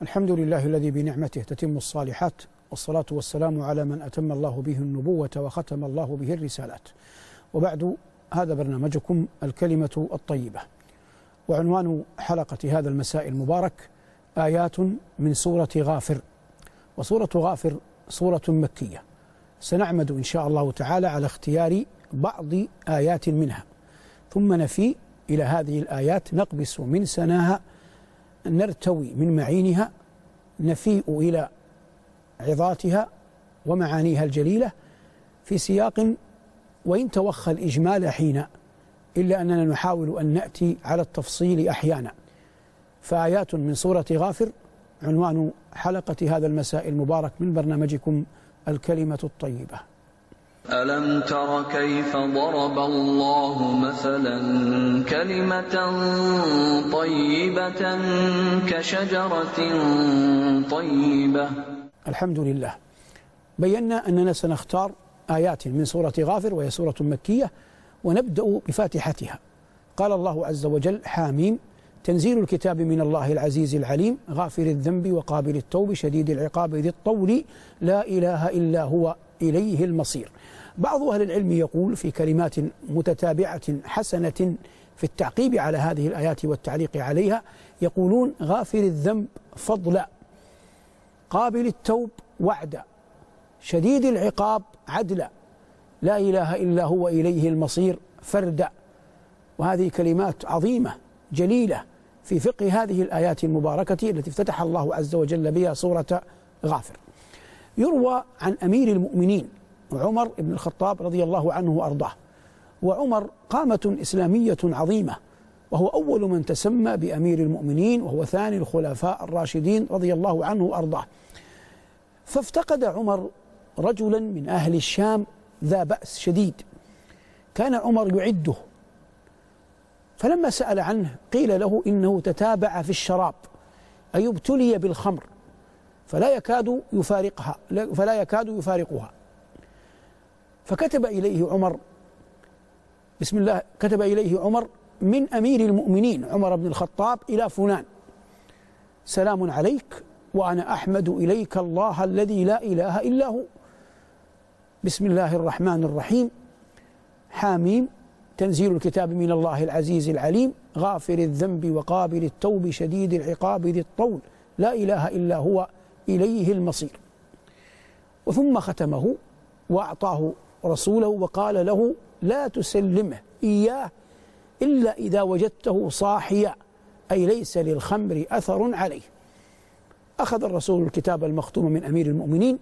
الحمد لله الذي بنعمته تتم الصالحات، والصلاة والسلام على من أتم الله به النبوة وختم الله به الرسالات. وبعد، هذا برنامجكم الكلمة الطيبة، وعنوان حلقة هذا المساء المبارك آيات من سورة غافر. وسورة غافر سورة مكية، سنعمد إن شاء الله تعالى على اختيار بعض آيات منها، ثم نفي إلى هذه الآيات، نقبس من سناها، نرتوي من معينها، نفيء إلى عظاتها ومعانيها الجليلة في سياق وإن توخى الإجمال حين، إلا أننا نحاول أن نأتي على التفصيل أحيانا. فآيات من سورة غافر عنوان حلقة هذا المساء المبارك من برنامجكم الكلمة الطيبة. ألم تر كيف ضرب الله مثلا كلمة طيبة كشجرة طيبة. الحمد لله، بينا أننا سنختار آيات من سورة غافر، وهي سورة مكية، ونبدأ بفاتحتها. قال الله عز وجل: حاميم، تنزيل الكتاب من الله العزيز العليم، غافر الذنب وقابل التوب شديد العقاب ذي الطول، لا إله إلا هو إليه المصير. بعض أهل العلم يقول في كلمات متتابعة حسنة في التعقيب على هذه الآيات والتعليق عليها، يقولون: غافر الذنب فضلا، قابل التوب وعدا، شديد العقاب عدلا، لا إله إلا هو إليه المصير فردا. وهذه كلمات عظيمة جليلة في فقه هذه الآيات المباركة التي افتتح الله عز وجل بها سورة غافر. يروى عن أمير المؤمنين عمر بن الخطاب رضي الله عنه وأرضاه، وعمر قامة إسلامية عظيمة، وهو أول من تسمى بأمير المؤمنين، وهو ثاني الخلفاء الراشدين رضي الله عنه وأرضاه. فافتقد عمر رجلا من أهل الشام ذا بأس شديد، كان عمر يعده، فلما سأل عنه قيل له إنه تتابع في الشراب، أي ابتلي بالخمر فلا يكاد يفارقها. فكتب إليه عمر، بسم الله، كتب إليه عمر من أمير المؤمنين عمر بن الخطاب إلى فلان: سلام عليك، وأنا أحمد إليك الله الذي لا إله إلا هو، بسم الله الرحمن الرحيم، حاميم، تنزيل الكتاب من الله العزيز العليم، غافر الذنب وقابل التوب شديد العقاب ذي الطول، لا إله إلا هو إليه المصير. وثم ختمه وأعطاه رسوله وقال له: لا تسلمه إياه إلا إذا وجدته صاحيا، أي ليس للخمر أثر عليه. أخذ الرسول الكتاب المختوم من أمير المؤمنين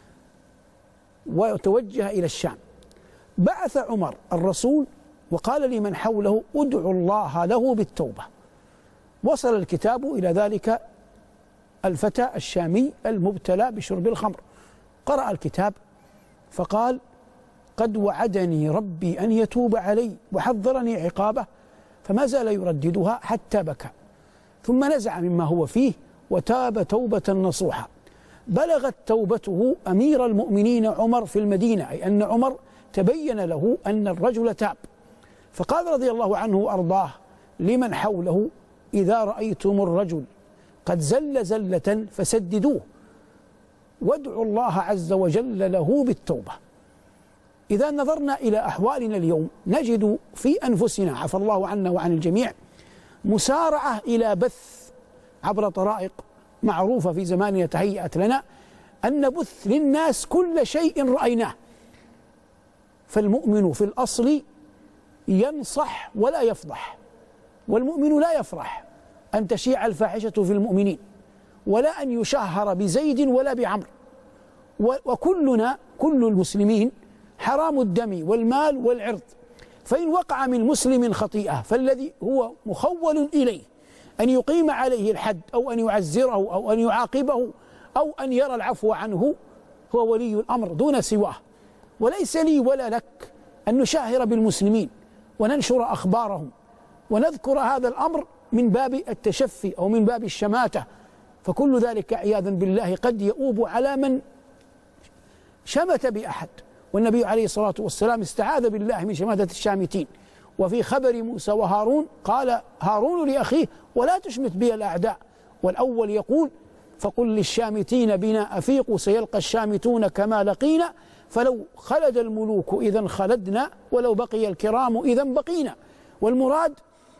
وتوجه إلى الشام. بعث عمر الرسول وقال لمن حوله: ادعوا الله له بالتوبة. وصل الكتاب إلى ذلك الفتى الشامي المبتلى بشرب الخمر، قرأ الكتاب فقال: قد وعدني ربي أن يتوب علي وحذرني عقابه، فما زال يرددها حتى بكى، ثم نزع مما هو فيه وتاب توبة نصوحا. بلغت توبته أمير المؤمنين عمر في المدينة، أي أن عمر تبين له أن الرجل تاب، فقال رضي الله عنه وأرضاه لمن حوله: إذا رأيتم الرجل قد زل زلة فسددوه، وادعوا الله عز وجل له بالتوبة. إذا نظرنا إلى أحوالنا اليوم نجد في أنفسنا، عفى الله عنا وعن الجميع، مسارعة إلى بث عبر طرائق معروفة في زماننا تهيأت لنا أن نبث للناس كل شيء رأيناه. فالمؤمن في الأصل ينصح ولا يفضح، والمؤمن لا يفرح أن تشيع الفاحشة في المؤمنين، ولا أن يشهر بزيد ولا بعمر. وكلنا، كل المسلمين، حرام الدم والمال والعرض، فإن وقع من مسلم خطيئة فالذي هو مخول إليه أن يقيم عليه الحد، أو أن يعزره، أو أن يعاقبه، أو أن يرى العفو عنه، هو ولي الأمر دون سواه. وليس لي ولا لك أن نشاهر بالمسلمين وننشر أخبارهم ونذكر هذا الأمر من باب التشفي أو من باب الشماتة، فكل ذلك عياذا بالله قد يؤوب على من شمت بأحد. والنبي عليه الصلاة والسلام استعاذ بالله من شماتة الشامتين. وفي خبر موسى وهارون قال هارون لأخيه: ولا تشمت بي الأعداء. والأول يقول: فقل للشامتين بنا أفيقوا سيلقى الشامتون كما لقينا فلو خلد الملوك إذا خلدنا ولو بقي الكرام إذا بقينا. والمراد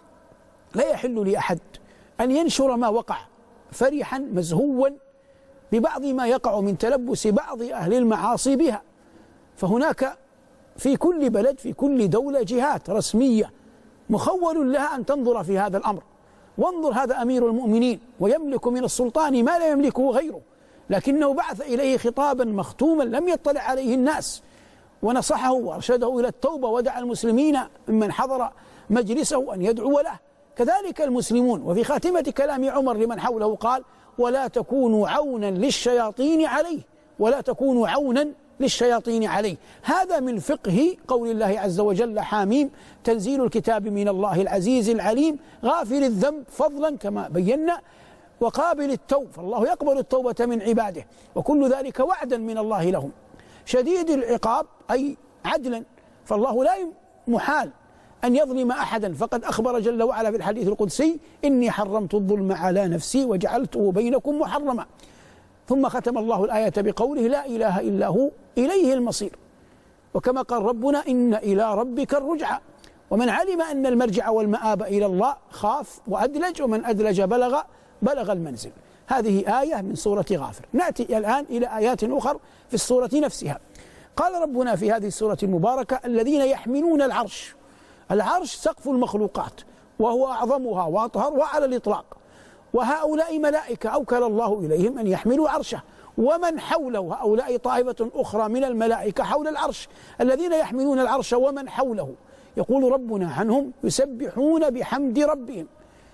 لا يحل لأحد أن ينشر ما وقع فرحا مزهوا ببعض ما يقع من تلبس بعض أهل المعاصي بها، فهناك في كل بلد في كل دولة جهات رسمية مخول لها أن تنظر في هذا الأمر. وانظر، هذا أمير المؤمنين ويملك من السلطان ما لا يملكه غيره، لكنه بعث إليه خطابا مختوما لم يطلع عليه الناس، ونصحه وأرشده إلى التوبة ودعا المسلمين ممن حضر مجلسه أن يدعو له. كذلك المسلمون. وفي خاتمة كلام عمر لمن حوله قال: ولا تكونوا عونا للشياطين عليه، ولا تكونوا عونا للشياطين عليه. هذا من فقه قول الله عز وجل: حاميم تنزيل الكتاب من الله العزيز العليم غافر الذنب فضلا كما بينا وقابل التوب، فالله يقبل التوبة من عباده، وكل ذلك وعدا من الله لهم. شديد العقاب أي عدلا، فالله لا محال أن يظلم أحدا، فقد أخبر جل وعلا في الحديث القدسي: إني حرمت الظلم على نفسي وجعلته بينكم محرما. ثم ختم الله الآية بقوله: لا إله إلا هو إليه المصير. وكما قال ربنا: إن إلى ربك الرجعى. ومن علم أن المرجع والمآب إلى الله خاف وأدلج، ومن أدلج بلغ المنزل. هذه آية من سورة غافر. نأتي الآن إلى آيات أخرى في السورة نفسها. قال ربنا في هذه السورة المباركة: الذين يحملون العرش. العرش سقف المخلوقات، وهو أعظمها وأطهرها على الإطلاق، وهؤلاء ملائكة أوكل الله إليهم أن يحملوا عرشه، ومن حوله هؤلاء طائفة أخرى من الملائكة حول العرش. الذين يحملون العرش ومن حوله، يقول ربنا عنهم: يسبحون بحمد ربهم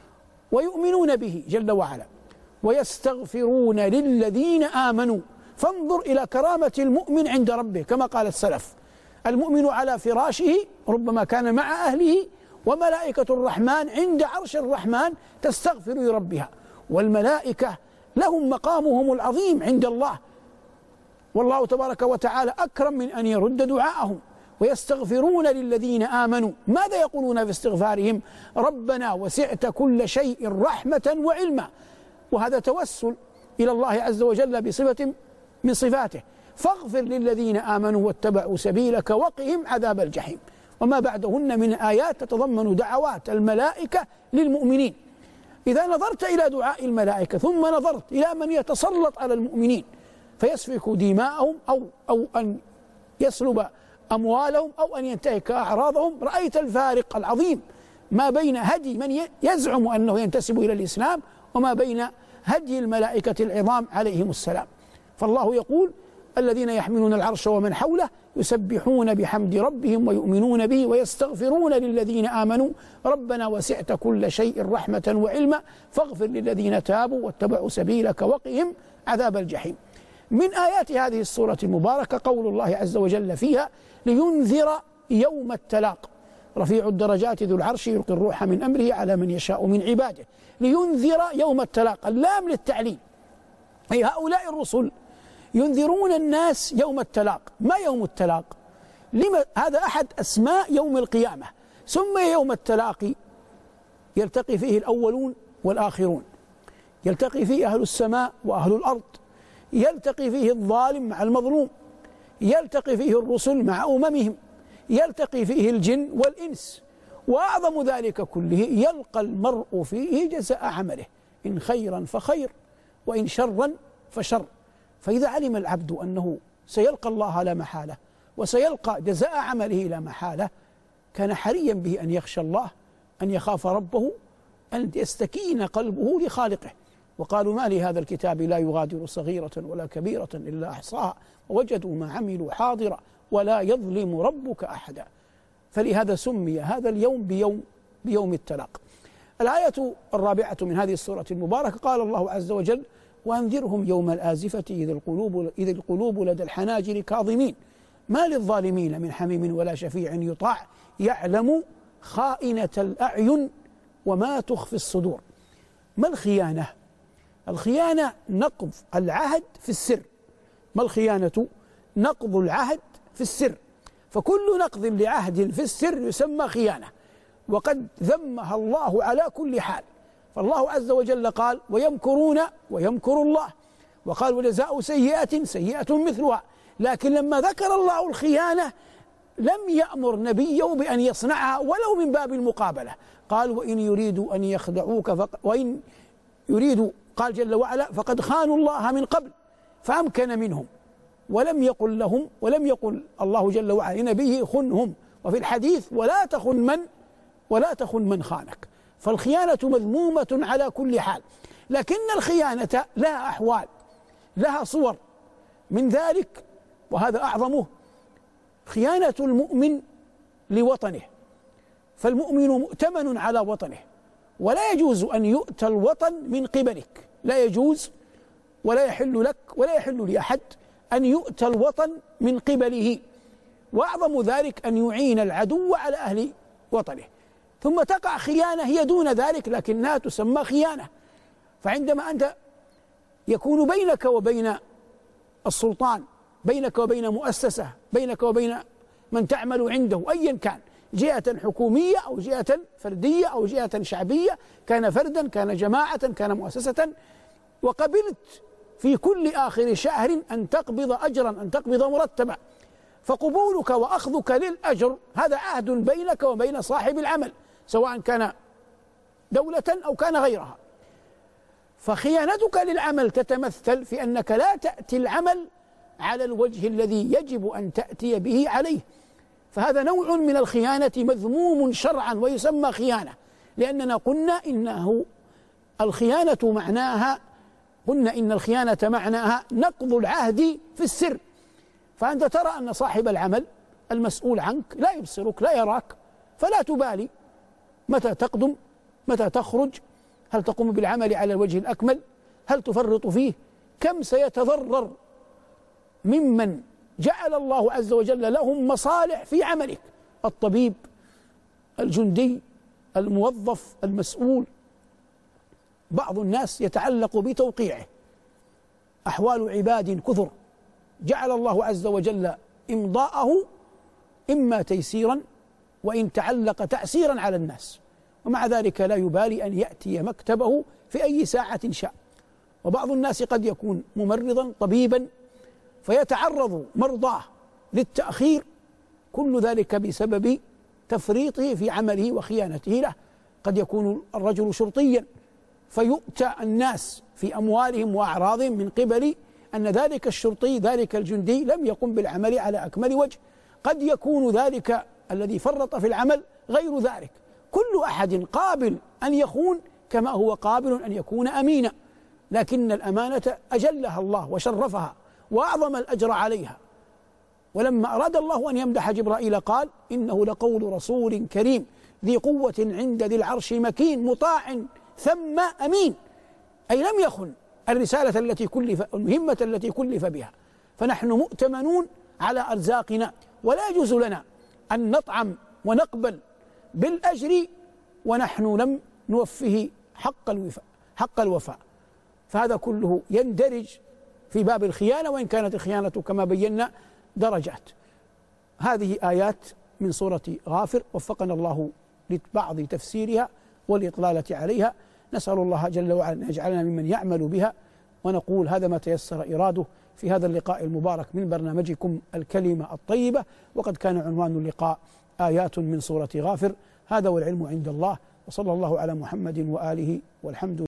ويؤمنون به جل وعلا ويستغفرون للذين آمنوا. فانظر إلى كرامة المؤمن عند ربه، كما قال السلف: المؤمن على فراشه ربما كان مع أهله، وملائكة الرحمن عند عرش الرحمن تستغفر لربها، والملائكة لهم مقامهم العظيم عند الله، والله تبارك وتعالى أكرم من أن يرد دعاءهم. ويستغفرون للذين آمنوا. ماذا يقولون في استغفارهم؟ ربنا وسعت كل شيء رحمة وعلما. وهذا توسل إلى الله عز وجل بصفة من صفاته: فاغفر للذين آمنوا واتبعوا سبيلك وقهم عذاب الجحيم. وما بعدهن من آيات تتضمن دعوات الملائكة للمؤمنين. إذا نظرت إلى دعاء الملائكة ثم نظرت إلى من يتسلط على المؤمنين فيسفك دماءهم أو أن يسلب أموالهم أو أن ينتهك أعراضهم، رأيت الفارق العظيم ما بين هدي من يزعم أنه ينتسب إلى الإسلام وما بين هدي الملائكة العظام عليهم السلام. فالله يقول: الذين يحملون العرش ومن حوله يسبحون بحمد ربهم ويؤمنون به ويستغفرون للذين آمنوا ربنا وسعت كل شيء رحمة وعلما فاغفر للذين تابوا واتبعوا سبيلك وقهم عذاب الجحيم. من آيات هذه السورة المباركة قول الله عز وجل فيها: لينذر يوم التلاق. رفيع الدرجات ذو العرش يلقي الروح من أمره على من يشاء من عباده. لينذر يوم التلاق، اللام للتعليم، أي هؤلاء الرسل ينذرون الناس يوم التلاق. ما يوم التلاق؟ لما هذا أحد أسماء يوم القيامة، سمي يوم التلاقي. يلتقي فيه الأولون والآخرون، يلتقي فيه أهل السماء وأهل الأرض، يلتقي فيه الظالم مع المظلوم، يلتقي فيه الرسل مع أممهم، يلتقي فيه الجن والإنس. وأعظم ذلك كله يلقى المرء فيه جزاء عمله، إن خيرا فخير وإن شرا فشر. فإذا علم العبد أنه سيلقى الله لا محالة وسيلقى جزاء عمله لا محالة، كان حريا به أن يخشى الله، أن يخاف ربه، أن يستكين قلبه لخالقه. وقالوا: ما لهذا الكتاب لا يغادر صغيرة ولا كبيرة إلا أحصاها ووجدوا ما عملوا حاضرا ولا يظلم ربك أحدا. فلهذا سمي هذا اليوم بيوم التلاق. الآية الرابعة من هذه السورة المباركة قال الله عز وجل: وأنذرهم يوم الآزفة إذ القلوب لدى الحناجر كاظمين ما للظالمين من حميم ولا شفيع يطاع يعلم خائنة الأعين وما تخفي الصدور. ما الخيانة؟ الخيانة نقض العهد في السر. ما الخيانة؟ نقض العهد في السر. فكل نقض لعهد في السر يسمى خيانة، وقد ذمها الله على كل حال. فالله عز وجل قال ويمكرون ويمكر الله، وقال وجزاء سيئة سيئة مثلها. لكن لما ذكر الله الخيانة لم يأمر نبيه بأن يصنعها ولو من باب المقابلة، قال وإن يريدوا أن يخدعوك وإن يريدوا، قال جل وعلا فقد خانوا الله من قبل فأمكن منهم، ولم يقل الله جل وعلا لنبيه خنهم، وفي الحديث ولا تخن من خانك. فالخيانة مذمومة على كل حال، لكن الخيانة لها أحوال، لها صور. من ذلك وهذا أعظمه خيانة المؤمن لوطنه، فالمؤمن مؤتمن على وطنه، ولا يجوز أن يؤتى الوطن من قبلك، لا يجوز ولا يحل لك ولا يحل لأحد أن يؤتى الوطن من قبله. وأعظم ذلك أن يعين العدو على أهل وطنه. ثم تقع خيانة هي دون ذلك لكنها تسمى خيانة. فعندما أنت يكون بينك وبين السلطان، بينك وبين مؤسسة، بينك وبين من تعمل عنده أيا كان، جهة حكومية أو جهة فردية أو جهة شعبية، كان فردا كان جماعة كان مؤسسة، وقبلت في كل آخر شهر أن تقبض أجرا، أن تقبض مرتبا، فقبولك وأخذك للأجر هذا عهد بينك وبين صاحب العمل، سواء كان دولة أو كان غيرها. فخيانتك للعمل تتمثل في أنك لا تأتي العمل على الوجه الذي يجب أن تأتي به عليه، فهذا نوع من الخيانة مذموم شرعا ويسمى خيانة، لأننا قلنا إن الخيانة معناها نقض العهد في السر. فأنت ترى أن صاحب العمل المسؤول عنك لا يبصرك لا يراك، فلا تبالي متى تقدم متى تخرج، هل تقوم بالعمل على الوجه الأكمل، هل تفرط فيه، كم سيتضرر ممن جعل الله عز وجل لهم مصالح في عملك، الطبيب، الجندي، الموظف، المسؤول. بعض الناس يتعلق بتوقيعه أحوال عباد كثر جعل الله عز وجل إمضاءه إما تيسيرا وإن تعلق تأسيرا على الناس، ومع ذلك لا يبالي أن يأتي مكتبه في أي ساعة شاء. وبعض الناس قد يكون ممرضا طبيبا فيتعرض مرضاه للتأخير، كل ذلك بسبب تفريطه في عمله وخيانته له. قد يكون الرجل شرطيا فيؤتى الناس في أموالهم وأعراضهم من قبل أن ذلك الشرطي ذلك الجندي لم يقم بالعمل على أكمل وجه. قد يكون ذلك الذي فرط في العمل غير ذلك. كل أحد قابل أن يخون كما هو قابل أن يكون أمينا، لكن الأمانة أجلها الله وشرفها وأعظم الأجر عليها. ولما أراد الله أن يمدح جبرائيل قال إنه لقول رسول كريم ذي قوة عند ذي العرش مكين مطاع ثم أمين، أي لم يخن الرسالة التي كلف، المهمة التي كلف بها. فنحن مؤتمنون على أرزاقنا، ولا يجوز لنا أن نطعم ونقبل بالأجر ونحن لم نوفه حق الوفاء. فهذا كله يندرج في باب الخيانة، وإن كانت الخيانة كما بينا درجات. هذه آيات من سورة غافر وفقنا الله لبعض تفسيرها والإطلالة عليها. نسأل الله جل وعلا أن يجعلنا ممن يعمل بها، ونقول هذا ما تيسر إراده في هذا اللقاء المبارك من برنامجكم الكلمة الطيبة. وقد كان عنوان اللقاء آيات من سورة غافر. هذا والعلم عند الله، وصلى الله على محمد وآله والحمد